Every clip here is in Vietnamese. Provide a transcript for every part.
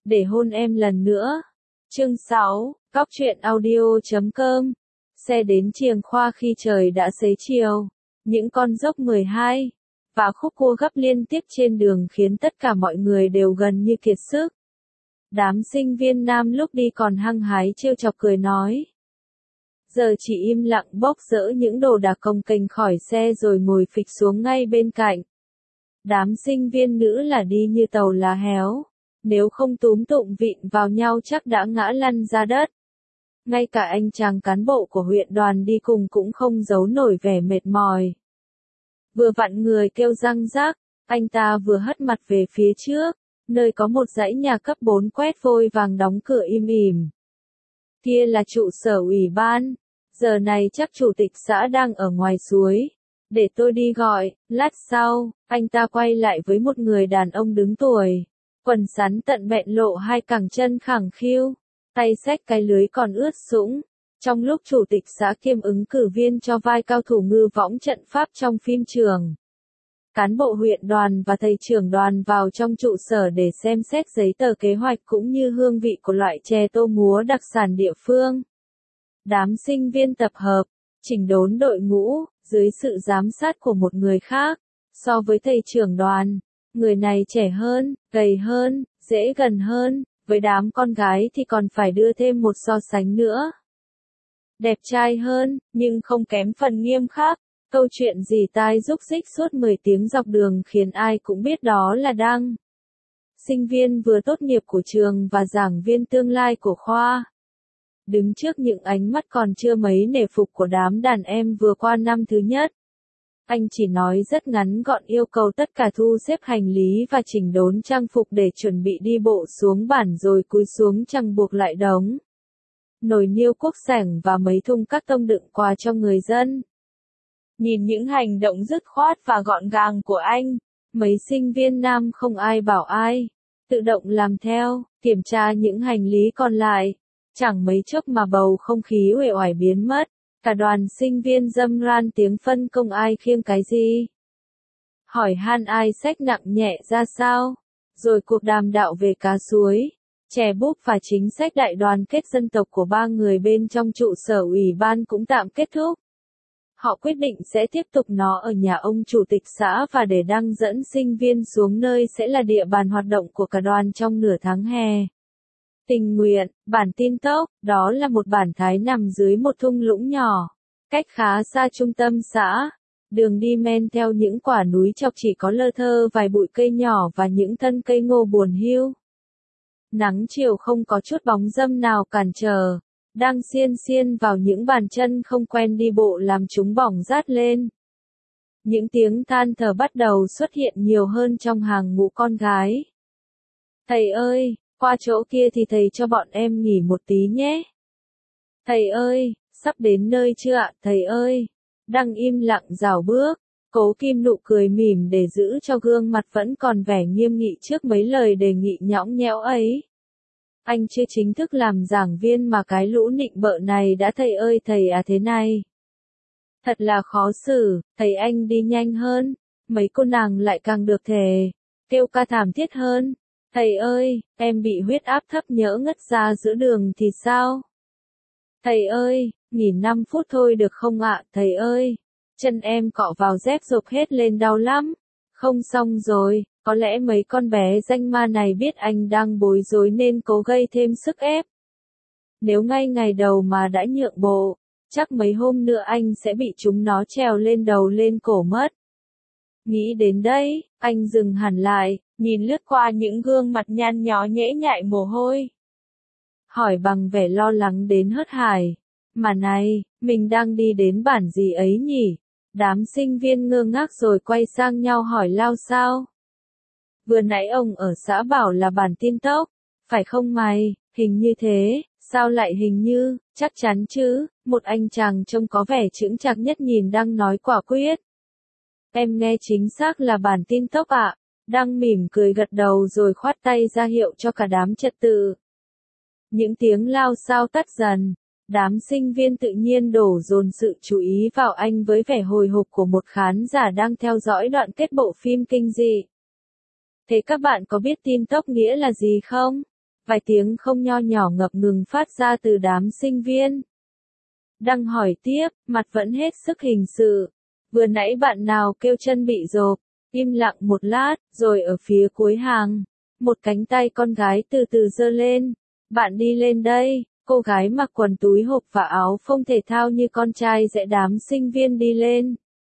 Để hôn em lần nữa. Chương 6, Cóc truyện audio.com. Xe đến Chiềng Khoa khi trời đã xế chiều. Những con dốc 12 và khúc cua gấp liên tiếp trên đường khiến tất cả mọi người đều gần như kiệt sức. Đám sinh viên nam lúc đi còn hăng hái trêu chọc cười nói. Giờ chỉ im lặng bốc dỡ những đồ đạc cồng kềnh khỏi xe rồi ngồi phịch xuống ngay bên cạnh. Đám sinh viên nữ là đi như tàu lá héo. Nếu không túm tụm vịn vào nhau chắc đã ngã lăn ra đất. Ngay cả anh chàng cán bộ của huyện đoàn đi cùng cũng không giấu nổi vẻ mệt mỏi. Vừa vặn người kêu răng rác, anh ta vừa hất mặt về phía trước, nơi có một dãy nhà cấp 4 quét vôi vàng đóng cửa im ỉm. Kia là trụ sở ủy ban, giờ này chắc chủ tịch xã đang ở ngoài suối. Để tôi đi gọi, lát sau, anh ta quay lại với một người đàn ông đứng tuổi. Quần sắn tận bẹn lộ hai cẳng chân khẳng khiu, tay xách cái lưới còn ướt sũng. Trong lúc chủ tịch xã kiêm ứng cử viên cho vai cao thủ ngư võng trận pháp trong phim trường. Cán bộ huyện đoàn và thầy trưởng đoàn vào trong trụ sở để xem xét giấy tờ kế hoạch cũng như hương vị của loại chè tô múa đặc sản địa phương. Đám sinh viên tập hợp, chỉnh đốn đội ngũ, dưới sự giám sát của một người khác. So với thầy trưởng đoàn, người này trẻ hơn, gầy hơn, dễ gần hơn, với đám con gái thì còn phải đưa thêm một so sánh nữa. Đẹp trai hơn, nhưng không kém phần nghiêm khắc. Câu chuyện dì tai rúc rích suốt 10 tiếng dọc đường khiến ai cũng biết đó là Đăng. Sinh viên vừa tốt nghiệp của trường và giảng viên tương lai của khoa. Đứng trước những ánh mắt còn chưa mấy nể phục của đám đàn em vừa qua năm thứ nhất. Anh chỉ nói rất ngắn gọn yêu cầu tất cả thu xếp hành lý và chỉnh đốn trang phục để chuẩn bị đi bộ xuống bản rồi cúi xuống chằng buộc lại đống nồi niêu cuốc sẻng và mấy thùng các tông đựng quà cho người dân. Nhìn những hành động dứt khoát và gọn gàng của anh, mấy sinh viên nam không ai bảo ai, tự động làm theo, kiểm tra những hành lý còn lại. Chẳng mấy chốc mà bầu không khí uể oải biến mất, cả đoàn sinh viên râm ran tiếng phân công ai khiêng cái gì. Hỏi han ai xách nặng nhẹ ra sao, rồi cuộc đàm đạo về cá suối, chè búp và chính sách đại đoàn kết dân tộc của ba người bên trong trụ sở ủy ban cũng tạm kết thúc. Họ quyết định sẽ tiếp tục nó ở nhà ông chủ tịch xã và để Đăng dẫn sinh viên xuống nơi sẽ là địa bàn hoạt động của cả đoàn trong nửa tháng hè. Tình nguyện, bản Tin Tốc, đó là một bản thái nằm dưới một thung lũng nhỏ, cách khá xa trung tâm xã. Đường đi men theo những quả núi chọc chỉ có lơ thơ vài bụi cây nhỏ và những thân cây ngô buồn hiu. Nắng chiều không có chút bóng râm nào cản trở, đang xiên xiên vào những bàn chân không quen đi bộ làm chúng bỏng rát lên. Những tiếng than thở bắt đầu xuất hiện nhiều hơn trong hàng ngũ con gái. Thầy ơi! Qua chỗ kia thì thầy cho bọn em nghỉ một tí nhé. Thầy ơi, sắp đến nơi chưa ạ, thầy ơi? Đăng im lặng rảo bước, cố kìm nụ cười mỉm để giữ cho gương mặt vẫn còn vẻ nghiêm nghị trước mấy lời đề nghị nhõng nhẽo ấy. Anh chưa chính thức làm giảng viên mà cái lũ nịnh bợ này đã thầy ơi thầy à thế này. Thật là khó xử, thầy anh đi nhanh hơn, mấy cô nàng lại càng được thề, kêu ca thảm thiết hơn. Thầy ơi, em bị huyết áp thấp nhỡ ngất ra giữa đường thì sao? Thầy ơi, nghỉ 5 phút thôi được không ạ, thầy ơi? Chân em cọ vào dép rộp hết lên đau lắm. Không xong rồi, có lẽ mấy con bé danh ma này biết anh đang bối rối nên cố gây thêm sức ép. Nếu ngay ngày đầu mà đã nhượng bộ, chắc mấy hôm nữa anh sẽ bị chúng nó trèo lên đầu lên cổ mất. Nghĩ đến đây, anh dừng hẳn lại, nhìn lướt qua những gương mặt nhăn nhó nhễ nhại mồ hôi. Hỏi bằng vẻ lo lắng đến hớt hải. Mà này, mình đang đi đến bản gì ấy nhỉ? Đám sinh viên ngơ ngác rồi quay sang nhau hỏi lao sao. Vừa nãy ông ở xã bảo là bản Tin Tốc, phải không mày? Hình như thế, sao lại hình như, chắc chắn chứ, một anh chàng trông có vẻ chững chạc nhất nhìn đang nói quả quyết. Em nghe chính xác là bản Tin Tốc ạ. Đăng mỉm cười gật đầu rồi khoát tay ra hiệu cho cả đám trật tự. Những tiếng lao xao tắt dần, đám sinh viên tự nhiên đổ dồn sự chú ý vào anh với vẻ hồi hộp của một khán giả đang theo dõi đoạn kết bộ phim kinh dị. Thế các bạn có biết Tin Tốc nghĩa là gì không? Vài tiếng không nho nhỏ ngập ngừng phát ra từ đám sinh viên. Đăng hỏi tiếp, mặt vẫn hết sức hình sự. Vừa nãy bạn nào kêu chân bị rộp? Im lặng một lát, rồi ở phía cuối hàng, một cánh tay con gái từ từ giơ lên. Bạn đi lên đây. Cô gái mặc quần túi hộp và áo phông thể thao như con trai dễ đám sinh viên đi lên.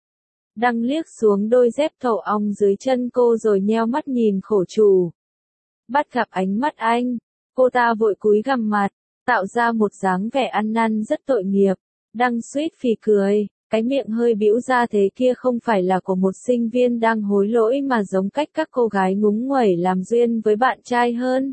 Đăng liếc xuống đôi dép thổ ong dưới chân cô rồi nheo mắt nhìn khổ chủ. Bắt gặp ánh mắt anh, cô ta vội cúi gằm mặt, tạo ra một dáng vẻ ăn năn rất tội nghiệp. Đăng suýt phì cười, cái miệng hơi bĩu ra thế kia không phải là của một sinh viên đang hối lỗi mà giống cách các cô gái ngúng nguẩy làm duyên với bạn trai hơn.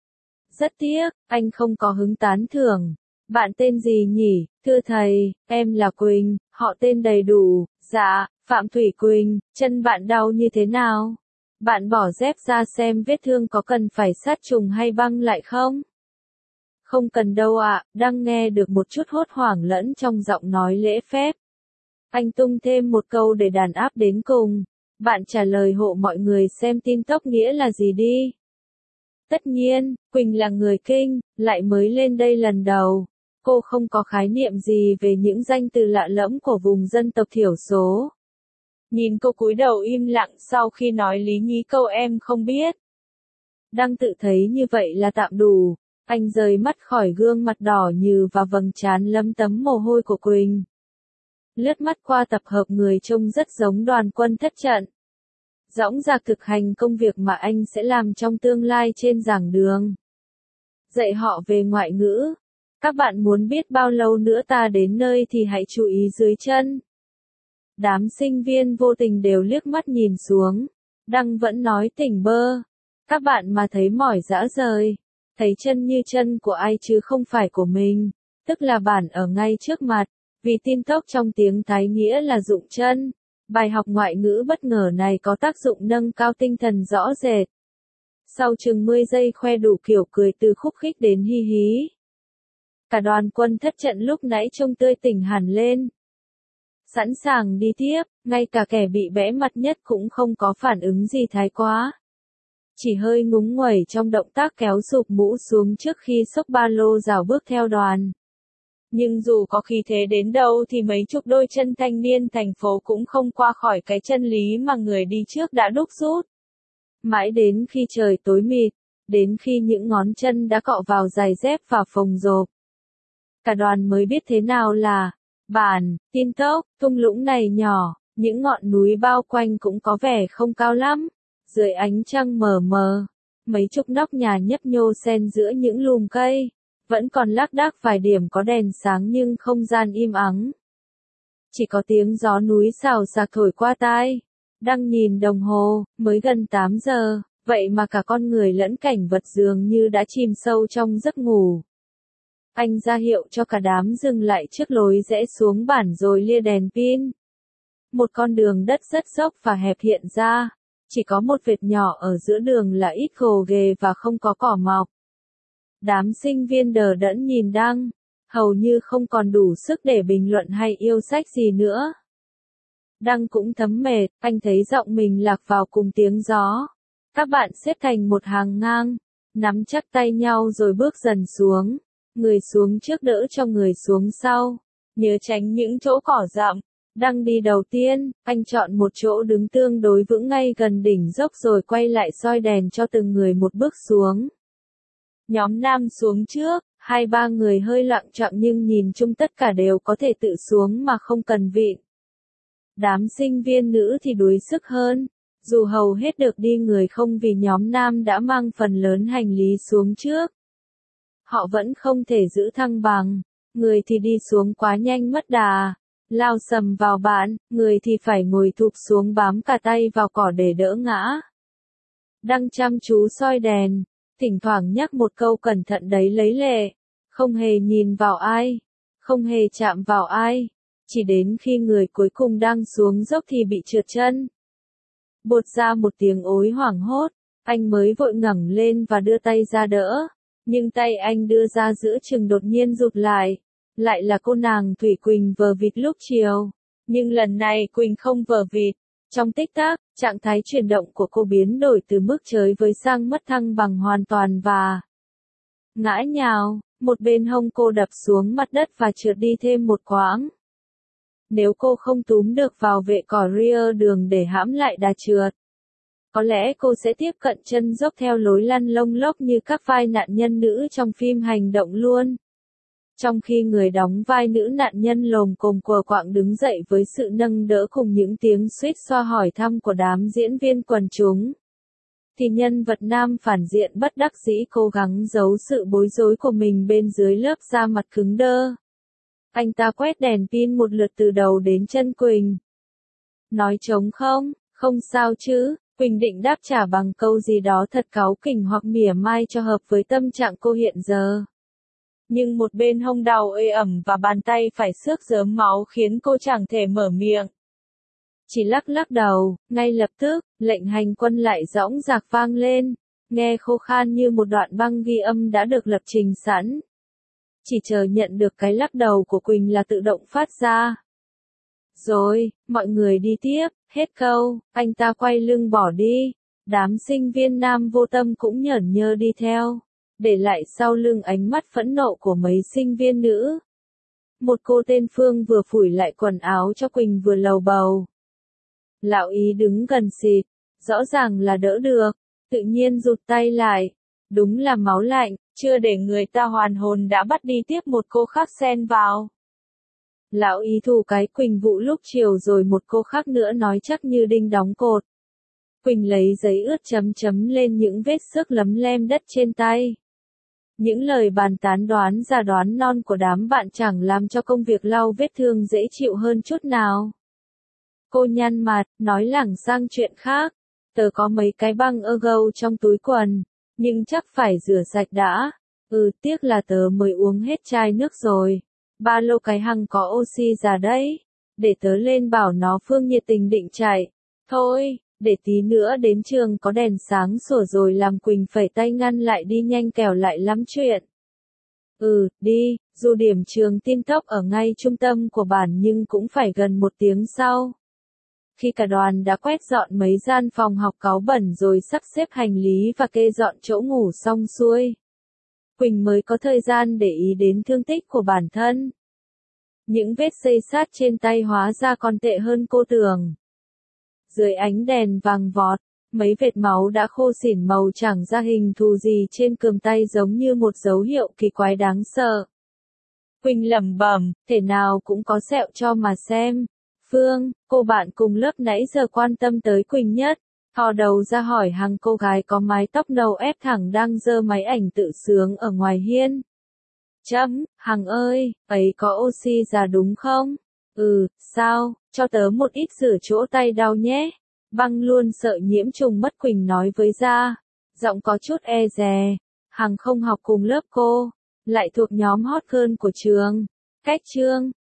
Rất tiếc, anh không có hứng tán thưởng. Bạn tên gì nhỉ? Thưa thầy, em là Quỳnh, họ tên đầy đủ. Dạ, Phạm Thủy Quỳnh, chân bạn đau như thế nào? Bạn bỏ dép ra xem vết thương có cần phải sát trùng hay băng lại không? Không cần đâu ạ, đang nghe được một chút hốt hoảng lẫn trong giọng nói lễ phép. Anh tung thêm một câu để đàn áp đến cùng. Bạn trả lời hộ mọi người xem tin tốc nghĩa là gì đi. Tất nhiên, Quỳnh là người Kinh, lại mới lên đây lần đầu. Cô không có khái niệm gì về những danh từ lạ lẫm của vùng dân tộc thiểu số. Nhìn cô cúi đầu im lặng sau khi nói lý nhí câu em không biết. Đang tự thấy như vậy là tạm đủ. Anh rời mắt khỏi gương mặt đỏ nhừ và vầng trán lấm tấm mồ hôi của Quỳnh. Lướt mắt qua tập hợp người trông rất giống đoàn quân thất trận. Dõng dạc thực hành công việc mà anh sẽ làm trong tương lai trên giảng đường. Dạy họ về ngoại ngữ. Các bạn muốn biết bao lâu nữa ta đến nơi thì hãy chú ý dưới chân. Đám sinh viên vô tình đều liếc mắt nhìn xuống. Đăng vẫn nói tỉnh bơ. Các bạn mà thấy mỏi rã rời. Thấy chân như chân của ai chứ không phải của mình. Tức là bản ở ngay trước mặt. Vì tin tốc trong tiếng Thái nghĩa là dụng chân. Bài học ngoại ngữ bất ngờ này có tác dụng nâng cao tinh thần rõ rệt. Sau chừng 10 giây khoe đủ kiểu cười từ khúc khích đến hi hí. Cả đoàn quân thất trận lúc nãy trông tươi tỉnh hẳn lên. Sẵn sàng đi tiếp, ngay cả kẻ bị bẽ mặt nhất cũng không có phản ứng gì thái quá. Chỉ hơi ngúng nguẩy trong động tác kéo sụp mũ xuống trước khi xốc ba lô rảo bước theo đoàn. Nhưng dù có khí thế đến đâu thì mấy chục đôi chân thanh niên thành phố cũng không qua khỏi cái chân lý mà người đi trước đã đúc rút. Mãi đến khi trời tối mịt, đến khi những ngón chân đã cọ vào giày dép và phồng rộp. Cả đoàn mới biết thế nào là bản, tin tốc, thung lũng này nhỏ, những ngọn núi bao quanh cũng có vẻ không cao lắm. Dưới ánh trăng mờ mờ, mấy chục nóc nhà nhấp nhô xen giữa những lùm cây. Vẫn còn lác đác vài điểm có đèn sáng nhưng không gian im ắng. Chỉ có tiếng gió núi xào xạc thổi qua tai. Đang nhìn đồng hồ, mới gần 8 giờ, vậy mà cả con người lẫn cảnh vật dường như đã chìm sâu trong giấc ngủ. Anh ra hiệu cho cả đám dừng lại trước lối rẽ xuống bản rồi lia đèn pin. Một con đường đất rất dốc và hẹp hiện ra. Chỉ có một vệt nhỏ ở giữa đường là ít gồ ghề và không có cỏ mọc. Đám sinh viên đờ đẫn nhìn Đăng, hầu như không còn đủ sức để bình luận hay yêu sách gì nữa. Đăng cũng thấm mệt, anh thấy giọng mình lạc vào cùng tiếng gió. Các bạn xếp thành một hàng ngang, nắm chắc tay nhau rồi bước dần xuống. Người xuống trước đỡ cho người xuống sau. Nhớ tránh những chỗ cỏ rậm. Đăng đi đầu tiên, anh chọn một chỗ đứng tương đối vững ngay gần đỉnh dốc rồi quay lại soi đèn cho từng người một bước xuống. Nhóm nam xuống trước, 2-3 người hơi loạng choạng nhưng nhìn chung tất cả đều có thể tự xuống mà không cần vịn. Đám sinh viên nữ thì đuối sức hơn, dù hầu hết được đi người không vì nhóm nam đã mang phần lớn hành lý xuống trước. Họ vẫn không thể giữ thăng bằng, người thì đi xuống quá nhanh mất đà, lao sầm vào bạn, người thì phải ngồi thụp xuống bám cả tay vào cỏ để đỡ ngã. Đăng chăm chú soi đèn. Thỉnh thoảng nhắc một câu cẩn thận đấy lấy lệ, không hề nhìn vào ai, không hề chạm vào ai, chỉ đến khi người cuối cùng đang xuống dốc thì bị trượt chân. Bột ra một tiếng ối hoảng hốt, anh mới vội ngẩng lên và đưa tay ra đỡ, nhưng tay anh đưa ra giữa chừng đột nhiên rụt lại là cô nàng Thủy Quỳnh vờ vịt lúc chiều, nhưng lần này Quỳnh không vờ vịt. Trong tích tắc, trạng thái chuyển động của cô biến đổi từ mức chới với sang mất thăng bằng hoàn toàn và ngã nhào, một bên hông cô đập xuống mặt đất và trượt đi thêm một quãng. Nếu cô không túm được vào vệ cỏ rear đường để hãm lại đà trượt, có lẽ cô sẽ tiếp cận chân dốc theo lối lăn lông lốc như các vai nạn nhân nữ trong phim hành động luôn. Trong khi người đóng vai nữ nạn nhân lồm cồm quờ quạng đứng dậy với sự nâng đỡ cùng những tiếng xuýt xoa hỏi thăm của đám diễn viên quần chúng, thì nhân vật nam phản diện bất đắc dĩ cố gắng giấu sự bối rối của mình bên dưới lớp da mặt cứng đơ. Anh ta quét đèn pin một lượt từ đầu đến chân Quỳnh. Nói trống không? Không sao chứ? Quỳnh định đáp trả bằng câu gì đó thật cáu kỉnh hoặc mỉa mai cho hợp với tâm trạng cô hiện giờ. Nhưng một bên hông đau ê ẩm và bàn tay phải xước rớm máu khiến cô chẳng thể mở miệng. Chỉ lắc lắc đầu, ngay lập tức, lệnh hành quân lại dõng dạc vang lên, nghe khô khan như một đoạn băng ghi âm đã được lập trình sẵn. Chỉ chờ nhận được cái lắc đầu của Quỳnh là tự động phát ra. Rồi, mọi người đi tiếp, hết câu, anh ta quay lưng bỏ đi. Đám sinh viên nam vô tâm cũng nhởn nhơ đi theo, để lại sau lưng ánh mắt phẫn nộ của mấy sinh viên nữ. Một cô tên Phương vừa phủi lại quần áo cho Quỳnh vừa lầu bầu. Lão ý đứng gần xịt, rõ ràng là đỡ được, tự nhiên rụt tay lại. Đúng là máu lạnh, chưa để người ta hoàn hồn đã bắt đi tiếp một cô khác xen vào. Lão ý thủ cái Quỳnh vụ lúc chiều rồi một cô khác nữa nói chắc như đinh đóng cột. Quỳnh lấy giấy ướt chấm chấm lên những vết xước lấm lem đất trên tay. Những lời bàn tán đoán ra đoán non của đám bạn chẳng làm cho công việc lau vết thương dễ chịu hơn chút nào. Cô nhăn mặt, nói lảng sang chuyện khác. Tớ có mấy cái băng gâu trong túi quần, nhưng chắc phải rửa sạch đã. Tiếc là tớ mới uống hết chai nước rồi. Ba lô cái hăng có oxy già đấy. Để tớ lên bảo nó Phương nhiệt tình định chạy. Thôi, để tí nữa đến trường có đèn sáng sủa rồi làm Quỳnh phẩy tay ngăn lại đi nhanh kẻo lại lắm chuyện. Đi, dù điểm trường tin tốc ở ngay trung tâm của bản nhưng cũng phải gần 1 tiếng sau. Khi cả đoàn đã quét dọn mấy gian phòng học cáu bẩn rồi sắp xếp hành lý và kê dọn chỗ ngủ xong xuôi, Quỳnh mới có thời gian để ý đến thương tích của bản thân. Những vết xây sát trên tay hóa ra còn tệ hơn cô tưởng. Dưới ánh đèn vàng vọt, mấy vệt máu đã khô xỉn màu chẳng ra hình thù gì trên cườm tay giống như một dấu hiệu kỳ quái đáng sợ. Quỳnh lẩm bẩm, thể nào cũng có sẹo cho mà xem. Phương, cô bạn cùng lớp nãy giờ quan tâm tới Quỳnh nhất, thò đầu ra hỏi hàng cô gái có mái tóc nâu ép thẳng đang giơ máy ảnh tự sướng ở ngoài hiên. Hằng ơi, ấy có oxy già đúng không? Sao, cho tớ một ít rửa chỗ tay đau nhé. Băng luôn sợ nhiễm trùng mất Quỳnh nói với Gia, giọng có chút e dè. Hằng không học cùng lớp cô, lại thuộc nhóm hot girl của trường. Cách chương